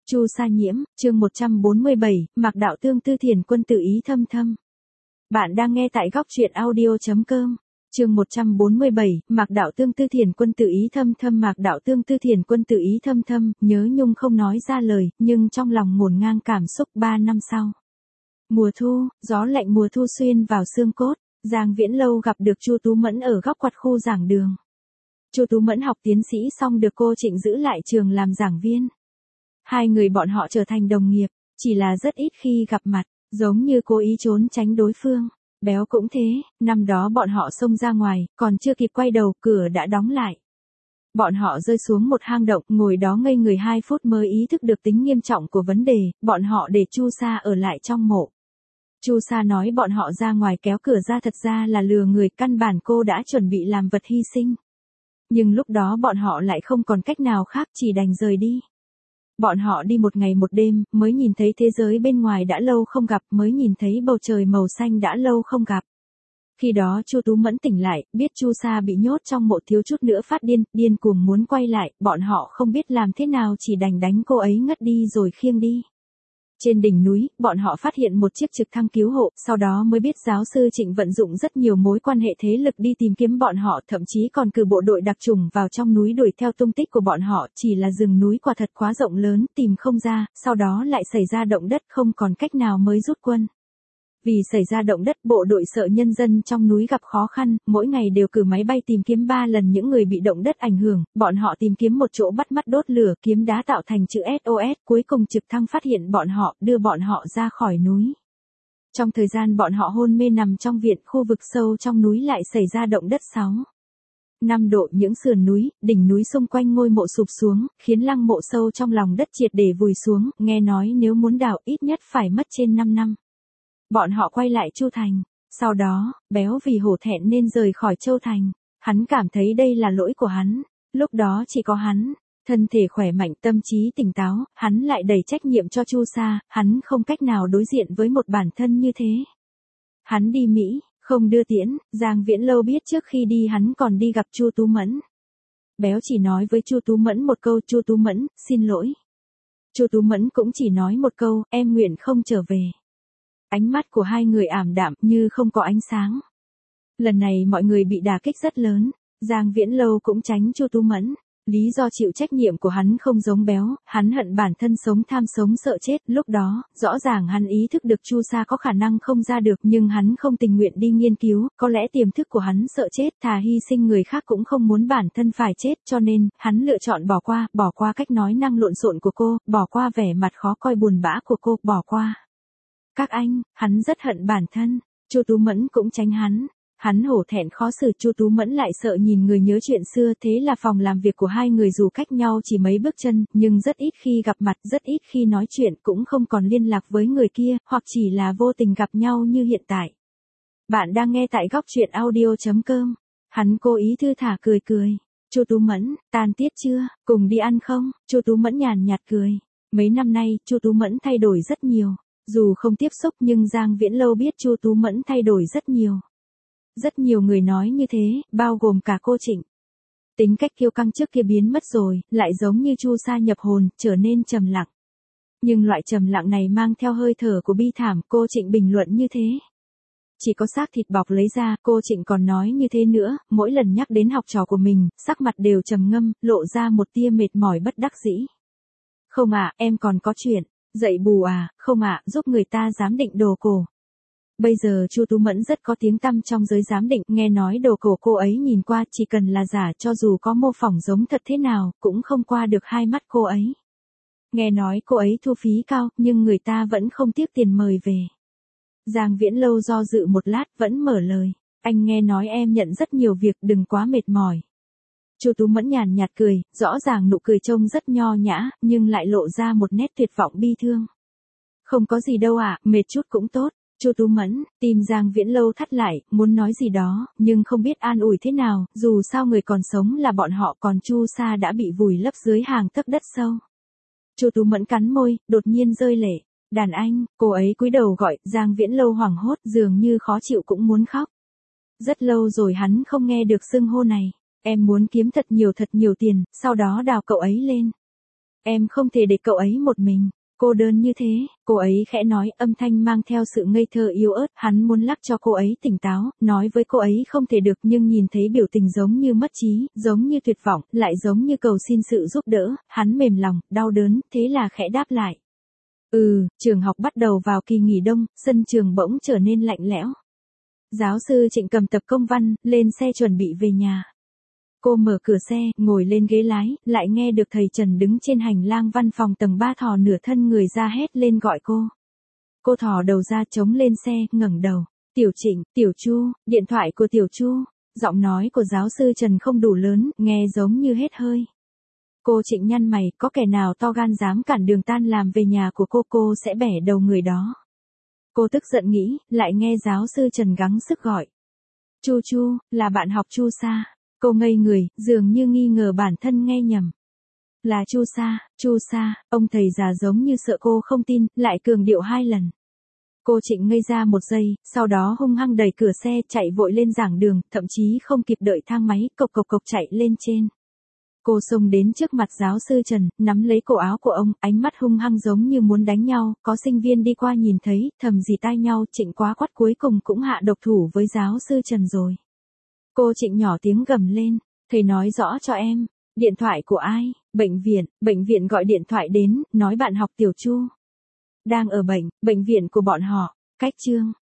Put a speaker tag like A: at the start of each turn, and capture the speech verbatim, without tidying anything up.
A: Chu Sa Nhiễm, chương một trăm bốn mươi bảy, Mạc Đạo Tương Tư Thiền Quân tự ý thâm thâm. Bạn đang nghe tại góc truyện audio chấm com. Chương một trăm bốn mươi bảy, Mạc Đạo Tương Tư Thiền Quân tự ý thâm thâm. Mạc Đạo Tương Tư Thiền Quân tự ý thâm thâm, nhớ nhung không nói ra lời, nhưng trong lòng ngổn ngang cảm xúc. Ba năm sau, mùa thu, gió lạnh mùa thu xuyên vào xương cốt. Giang Viễn Lâu gặp được Chu Tú Mẫn ở góc quạt khu giảng đường. Chu Tú Mẫn học tiến sĩ xong được cô Trịnh giữ lại trường làm giảng viên. Hai người bọn họ trở thành đồng nghiệp, chỉ là rất ít khi gặp mặt, giống như cố ý trốn tránh đối phương. Béo cũng thế, năm đó bọn họ xông ra ngoài, còn chưa kịp quay đầu, cửa đã đóng lại. Bọn họ rơi xuống một hang động, ngồi đó ngây người hai phút mới ý thức được tính nghiêm trọng của vấn đề, bọn họ để Chu Sa ở lại trong mộ. Chu Sa nói bọn họ ra ngoài kéo cửa ra thật ra là lừa người, căn bản cô đã chuẩn bị làm vật hy sinh. Nhưng lúc đó bọn họ lại không còn cách nào khác, chỉ đành rời đi. Bọn họ đi một ngày một đêm, mới nhìn thấy thế giới bên ngoài đã lâu không gặp, mới nhìn thấy bầu trời màu xanh đã lâu không gặp. Khi đó Chu Tú Mẫn tỉnh lại, biết Chu Sa bị nhốt trong mộ thiếu chút nữa phát điên, điên cuồng muốn quay lại, bọn họ không biết làm thế nào chỉ đành đánh cô ấy ngất đi rồi khiêng đi. Trên đỉnh núi, bọn họ phát hiện một chiếc trực thăng cứu hộ, sau đó mới biết giáo sư Trịnh vận dụng rất nhiều mối quan hệ thế lực đi tìm kiếm bọn họ, thậm chí còn cử bộ đội đặc chủng vào trong núi đuổi theo tung tích của bọn họ, chỉ là rừng núi quả thật quá rộng lớn, tìm không ra, sau đó lại xảy ra động đất, không còn cách nào mới rút quân. Vì xảy ra động đất, bộ đội sợ nhân dân trong núi gặp khó khăn, mỗi ngày đều cử máy bay tìm kiếm ba lần những người bị động đất ảnh hưởng, bọn họ tìm kiếm một chỗ bắt mắt đốt lửa, kiếm đá tạo thành chữ ét o ét, cuối cùng trực thăng phát hiện bọn họ, đưa bọn họ ra khỏi núi. Trong thời gian bọn họ hôn mê nằm trong viện, khu vực sâu trong núi lại xảy ra động đất sáu năm độ, những sườn núi, đỉnh núi xung quanh ngôi mộ sụp xuống, khiến lăng mộ sâu trong lòng đất triệt để vùi xuống, nghe nói nếu muốn đào ít nhất phải mất trên năm năm. Bọn họ quay lại Chu Thành, sau đó, Béo vì hổ thẹn nên rời khỏi Châu Thành, hắn cảm thấy đây là lỗi của hắn, lúc đó chỉ có hắn, thân thể khỏe mạnh, tâm trí tỉnh táo, hắn lại đẩy trách nhiệm cho Chu Sa, hắn không cách nào đối diện với một bản thân như thế. Hắn đi Mỹ, không đưa tiễn, Giang Viễn Lâu biết trước khi đi hắn còn đi gặp Chu Tú Mẫn. Béo chỉ nói với Chu Tú Mẫn một câu, Chu Tú Mẫn, xin lỗi. Chu Tú Mẫn cũng chỉ nói một câu, em nguyện không trở về. Ánh mắt của hai người ảm đạm như không có ánh sáng. Lần này mọi người bị đả kích rất lớn, Giang Viễn Lâu cũng tránh Chu Tú Mẫn. Lý do chịu trách nhiệm của hắn không giống Béo, hắn hận bản thân sống tham sống sợ chết, lúc đó, rõ ràng hắn ý thức được Chu Sa có khả năng không ra được nhưng hắn không tình nguyện đi nghiên cứu, có lẽ tiềm thức của hắn sợ chết, thà hy sinh người khác cũng không muốn bản thân phải chết, cho nên, hắn lựa chọn bỏ qua, bỏ qua cách nói năng lộn xộn của cô, bỏ qua vẻ mặt khó coi buồn bã của cô, bỏ qua. Các anh, hắn rất hận bản thân, Chu Tú Mẫn cũng tránh hắn. Hắn hổ thẹn khó xử, Chu Tú Mẫn lại sợ nhìn người nhớ chuyện xưa, thế là phòng làm việc của hai người dù cách nhau chỉ mấy bước chân, nhưng rất ít khi gặp mặt, rất ít khi nói chuyện, cũng không còn liên lạc với người kia, hoặc chỉ là vô tình gặp nhau như hiện tại. Bạn đang nghe tại góc truyện audio chấm com. Hắn cố ý thư thả cười cười. Chu Tú Mẫn, tan tiết chưa, cùng đi ăn không? Chu Tú Mẫn nhàn nhạt cười. Mấy năm nay, Chu Tú Mẫn thay đổi rất nhiều. Dù không tiếp xúc nhưng Giang Viễn Lâu biết Chu Tú Mẫn thay đổi rất nhiều. Rất nhiều người nói như thế, bao gồm cả cô Trịnh. Tính cách kiêu căng trước kia biến mất rồi, lại giống như Chu Sa nhập hồn, trở nên trầm lặng. Nhưng loại trầm lặng này mang theo hơi thở của bi thảm, cô Trịnh bình luận như thế. Chỉ có xác thịt bọc lấy ra, cô Trịnh còn nói như thế nữa, mỗi lần nhắc đến học trò của mình, sắc mặt đều trầm ngâm, lộ ra một tia mệt mỏi bất đắc dĩ. Không ạ, em còn có chuyện. Dạy bù à, không ạ, giúp người ta giám định đồ cổ. Bây giờ Chu Tú Mẫn rất có tiếng tăm trong giới giám định, nghe nói đồ cổ cô ấy nhìn qua chỉ cần là giả, cho dù có mô phỏng giống thật thế nào, cũng không qua được hai mắt cô ấy. Nghe nói cô ấy thu phí cao, nhưng người ta vẫn không tiếc tiền mời về. Giang Viễn Lâu do dự một lát, vẫn mở lời. Anh nghe nói em nhận rất nhiều việc, đừng quá mệt mỏi. Chu Tú Mẫn nhàn nhạt cười, rõ ràng nụ cười trông rất nho nhã, nhưng lại lộ ra một nét tuyệt vọng bi thương. Không có gì đâu ạ, à, mệt chút cũng tốt. Chu Tú Mẫn, tim Giang Viễn Lâu thắt lại, muốn nói gì đó, nhưng không biết an ủi thế nào, dù sao người còn sống là bọn họ, còn Chu Sa đã bị vùi lấp dưới hàng tấc đất sâu. Chu Tú Mẫn cắn môi, đột nhiên rơi lệ. Đàn anh, cô ấy cúi đầu gọi, Giang Viễn Lâu hoảng hốt, dường như khó chịu cũng muốn khóc. Rất lâu rồi hắn không nghe được xưng hô này. Em muốn kiếm thật nhiều thật nhiều tiền, sau đó đào cậu ấy lên. Em không thể để cậu ấy một mình, cô đơn như thế, cô ấy khẽ nói, âm thanh mang theo sự ngây thơ yếu ớt, hắn muốn lắc cho cô ấy tỉnh táo, nói với cô ấy không thể được nhưng nhìn thấy biểu tình giống như mất trí, giống như tuyệt vọng, lại giống như cầu xin sự giúp đỡ, hắn mềm lòng, đau đớn, thế là khẽ đáp lại. Ừ, trường học bắt đầu vào kỳ nghỉ đông, sân trường bỗng trở nên lạnh lẽo. Giáo sư Trịnh cầm tập công văn, lên xe chuẩn bị về nhà. Cô mở cửa xe, ngồi lên ghế lái, lại nghe được thầy Trần đứng trên hành lang văn phòng tầng ba thò nửa thân người ra hét lên gọi cô. Cô thò đầu ra chống lên xe, ngẩng đầu. Tiểu Trịnh, Tiểu Chu, điện thoại của Tiểu Chu. Giọng nói của giáo sư Trần không đủ lớn, nghe giống như hết hơi. Cô Trịnh nhăn mày, có kẻ nào to gan dám cản đường tan làm về nhà của cô, cô sẽ bẻ đầu người đó. Cô tức giận nghĩ, lại nghe giáo sư Trần gắng sức gọi. Chu Chu, là bạn học Chu Sa. Cô ngây người, dường như nghi ngờ bản thân nghe nhầm. Là Chu Sa, Chu Sa, ông thầy già giống như sợ cô không tin, lại cường điệu hai lần. Cô Trịnh ngây ra một giây, sau đó hung hăng đẩy cửa xe chạy vội lên giảng đường, thậm chí không kịp đợi thang máy, cộc cộc cộc chạy lên trên. Cô xông đến trước mặt giáo sư Trần, nắm lấy cổ áo của ông, ánh mắt hung hăng giống như muốn đánh nhau, có sinh viên đi qua nhìn thấy, thầm rì tai nhau, Trịnh quá quắt cuối cùng cũng hạ độc thủ với giáo sư Trần rồi. Cô Trịnh nhỏ tiếng gầm lên, thầy nói rõ cho em, điện thoại của ai, bệnh viện, bệnh viện gọi điện thoại đến, nói bạn học Tiểu Chu đang ở bệnh, bệnh viện của bọn họ, cách chương.